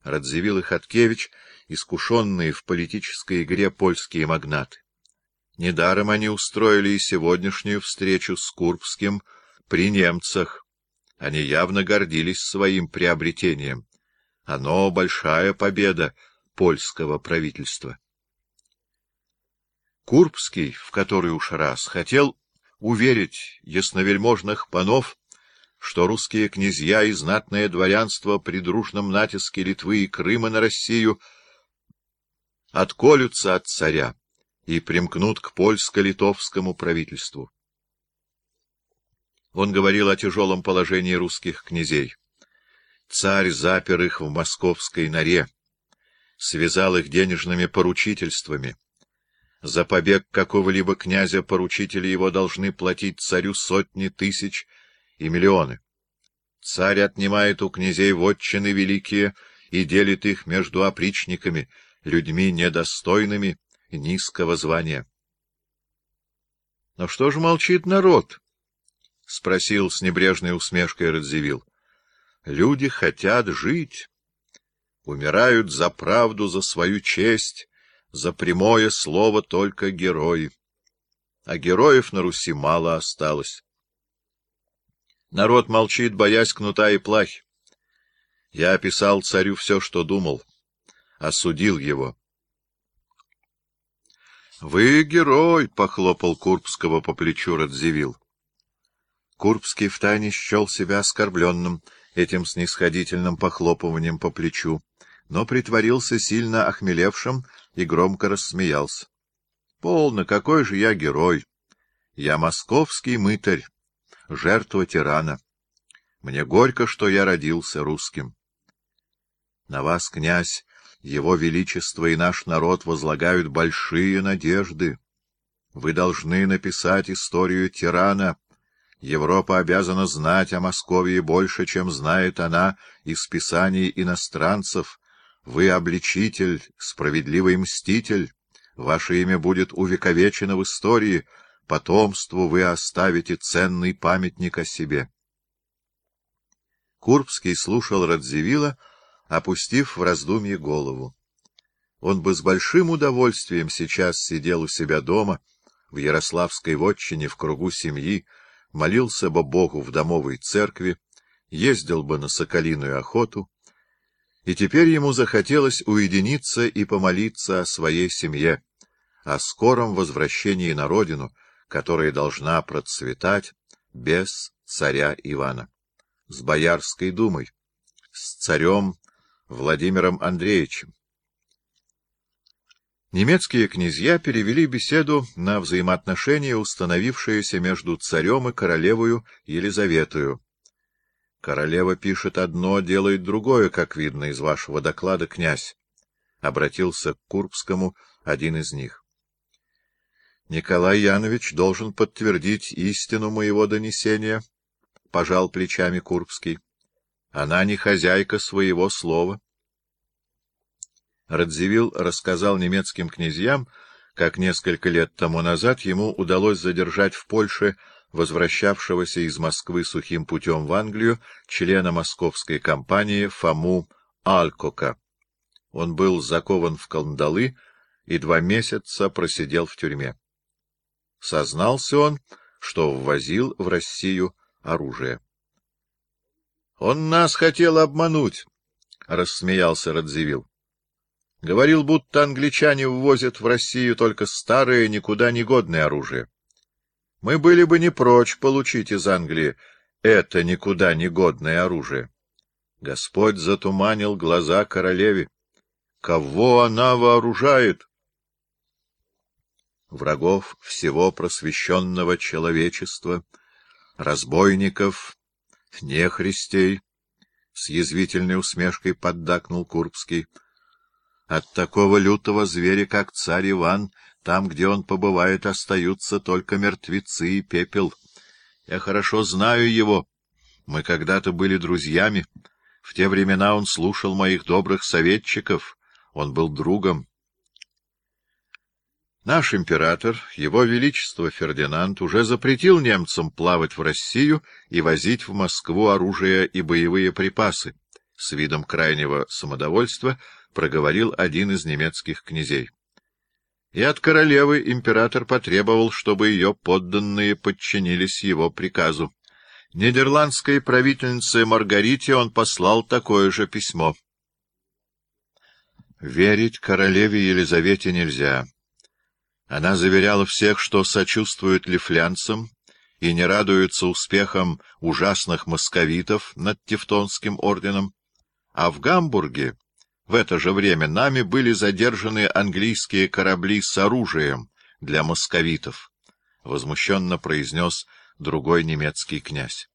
Радзивилл и Хаткевич — искушенные в политической игре польские магнаты. Недаром они устроили и сегодняшнюю встречу с Курбским при немцах. Они явно гордились своим приобретением. Оно — большая победа польского правительства. Курбский, в который уж раз, хотел уверить ясновельможных панов, что русские князья и знатное дворянство при дружном натиске Литвы и Крыма на Россию отколются от царя и примкнут к польско-литовскому правительству. Он говорил о тяжелом положении русских князей. Царь запер их в московской норе, связал их денежными поручительствами. За побег какого-либо князя поручители его должны платить царю сотни тысяч и миллионы. Царь отнимает у князей вотчины великие и делит их между опричниками, людьми недостойными низкого звания. — Но что же молчит народ? — спросил с небрежной усмешкой Радзивилл. — Люди хотят жить, умирают за правду, за свою честь, за прямое слово только герои. А героев на Руси мало осталось. Народ молчит, боясь кнута и плахи. Я описал царю все, что думал, осудил его. — Вы герой! — похлопал Курбского по плечу Радзивилл. Курбский втайне счел себя оскорбленным этим снисходительным похлопыванием по плечу, но притворился сильно охмелевшим и громко рассмеялся. — Полно, какой же я герой! Я московский мытарь, жертва тирана. Мне горько, что я родился русским. На вас, князь, его величество и наш народ возлагают большие надежды. Вы должны написать историю тирана. Европа обязана знать о Московии больше, чем знает она из писаний иностранцев. Вы обличитель, справедливый мститель. Ваше имя будет увековечено в истории. Потомству вы оставите ценный памятник о себе. Курбский слушал Радзивилла, опустив в раздумье голову. Он бы с большим удовольствием сейчас сидел у себя дома, в Ярославской вотчине, в кругу семьи, молился бы Богу в домовой церкви, ездил бы на соколиную охоту, и теперь ему захотелось уединиться и помолиться о своей семье, о скором возвращении на родину, которая должна процветать без царя Ивана, с Боярской думой, с царем Владимиром Андреевичем. Немецкие князья перевели беседу на взаимоотношения, установившиеся между царем и королевою Елизаветою. Королева пишет одно, делает другое, как видно из вашего доклада, князь. Обратился к Курбскому один из них. Николай Янович должен подтвердить истину моего донесения, — пожал плечами Курбский. Она не хозяйка своего слова. Радзивилл рассказал немецким князьям, как несколько лет тому назад ему удалось задержать в Польше возвращавшегося из Москвы сухим путем в Англию члена московской компании Фому Алькока. Он был закован в кандалы и 2 месяца просидел в тюрьме. Сознался он, что ввозил в Россию оружие. — Он нас хотел обмануть, — рассмеялся Радзивилл. Говорил, будто англичане ввозят в Россию только старое, никуда не годное оружие. Мы были бы не прочь получить из Англии это никуда не годное оружие. Господь затуманил глаза королеве. Кого она вооружает? Врагов всего просвещенного человечества, разбойников, нехристей, — с язвительной усмешкой поддакнул Курбский. От такого лютого зверя, как царь Иван, там, где он побывает, остаются только мертвецы и пепел. Я хорошо знаю его. Мы когда-то были друзьями. В те времена он слушал моих добрых советчиков. Он был другом. Наш император, его величество Фердинанд, уже запретил немцам плавать в Россию и возить в Москву оружие и боевые припасы. — с видом крайнего самодовольства проговорил один из немецких князей. И от королевы император потребовал, чтобы ее подданные подчинились его приказу. Нидерландской правительнице Маргарите он послал такое же письмо. Верить королеве Елизавете нельзя. Она заверяла всех, что сочувствует лифлянцам и не радуется успехам ужасных московитов над Тевтонским орденом, а в Гамбурге в это же время нами были задержаны английские корабли с оружием для московитов, — возмущенно произнес другой немецкий князь.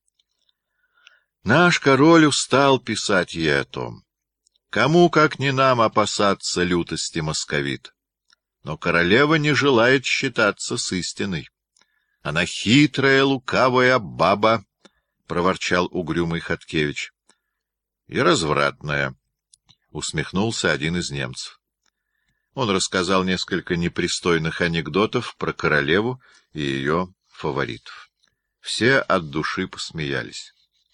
Наш король устал писать ей о том. Кому, как не нам, опасаться лютости московит? Но королева не желает считаться с истиной. Она хитрая, лукавая баба, — проворчал угрюмый Хаткевич. — И развратная, — усмехнулся один из немцев. Он рассказал несколько непристойных анекдотов про королеву и ее фаворитов. Все от души посмеялись.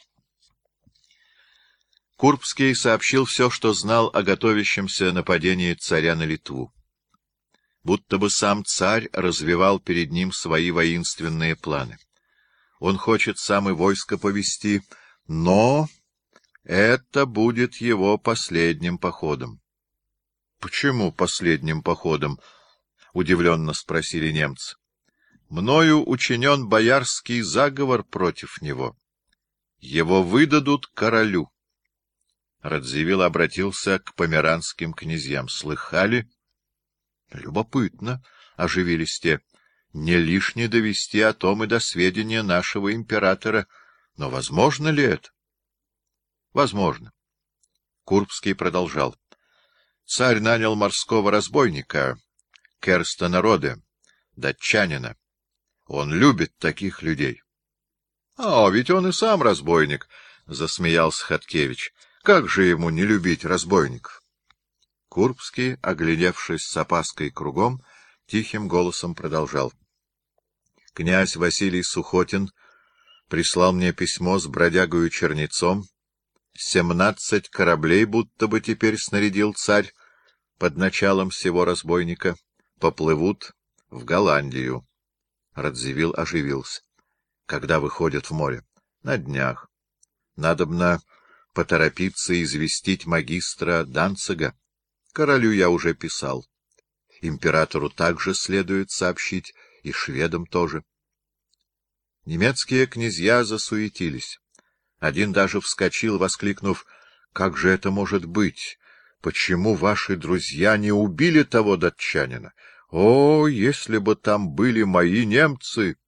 Курбский сообщил все, что знал о готовящемся нападении царя на Литву. Будто бы сам царь развивал перед ним свои воинственные планы. Он хочет сам и войско повести, но это будет его последним походом. — Почему последним походом? — удивленно спросили немцы. — Мною учинен боярский заговор против него. Его выдадут королю. Радзивилл обратился к померанским князьям. — Слыхали? — Любопытно, — оживились те. — Не лишне довести о том и до сведения нашего императора. Но возможно ли это? — Возможно. Курбский продолжал. Царь нанял морского разбойника, Керстена Роде, датчанина. Он любит таких людей. — А ведь он и сам разбойник, — засмеялся Хаткевич. — Как же ему не любить разбойников? Курбский, оглядевшись с опаской кругом, тихим голосом продолжал. — Князь Василий Сухотин прислал мне письмо с бродягою Чернецом. 17 кораблей будто бы теперь снарядил царь под началом сего разбойника, поплывут в Голландию. Радзивилл оживился. — Когда выходят в море? — На днях. Надобно поторопиться известить магистра Данцига. Королю я уже писал. Императору также следует сообщить, и шведам тоже. Немецкие князья засуетились. Один даже вскочил, воскликнув: — Как же это может быть? Почему ваши друзья не убили того датчанина? О, если бы там были мои немцы!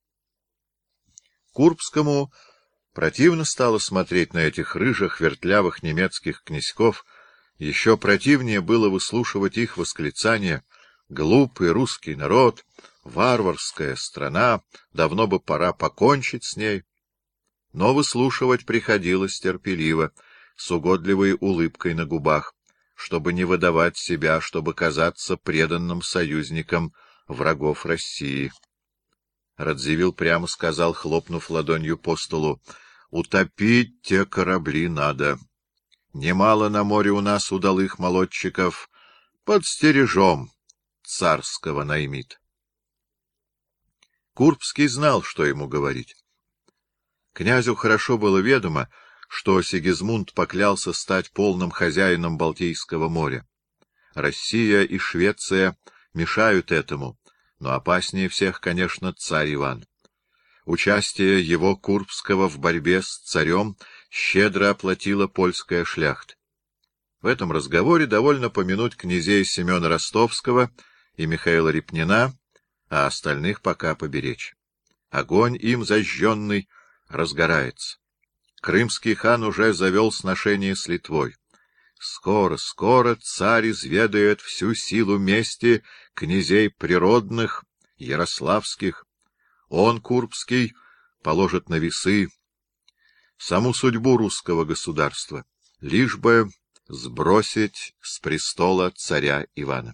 Курбскому противно стало смотреть на этих рыжих, вертлявых немецких князьков, еще противнее было выслушивать их восклицания: «Глупый русский народ, варварская страна, давно бы пора покончить с ней». Но выслушивать приходилось терпеливо, с угодливой улыбкой на губах, чтобы не выдавать себя, чтобы казаться преданным союзником врагов России. Радзивилл прямо сказал, хлопнув ладонью по столу: — Утопить те корабли надо. Немало на море у нас удалых молодчиков. Подстережем царского наймит. Курбский знал, что ему говорить. Князю хорошо было ведомо, что Сигизмунд поклялся стать полным хозяином Балтийского моря. Россия и Швеция мешают этому, но опаснее всех, конечно, царь Иван. Участие его Курбского в борьбе с царем щедро оплатила польская шляхта. В этом разговоре довольно помянуть князей Семена Ростовского и Михаила Репнина, а остальных пока поберечь. Огонь им зажженный разгорается. Крымский хан уже завел сношение с Литвой. Скоро, скоро царь изведает всю силу мести князей природных, ярославских. Он, Курбский, положит на весы саму судьбу русского государства, лишь бы сбросить с престола царя Ивана.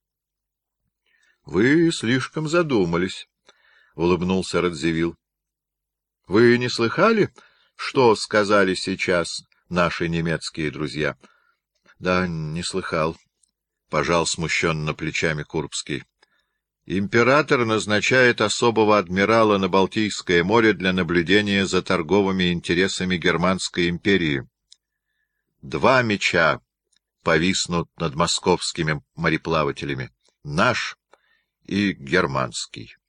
— Вы слишком задумались, — улыбнулся Радзивилл. — Вы не слыхали, что сказали сейчас наши немецкие друзья. — Да, не слыхал, — пожал смущенно плечами Курбский. — Император назначает особого адмирала на Балтийское море для наблюдения за торговыми интересами Германской империи. 2 меча повиснут над московскими мореплавателями — наш и германский.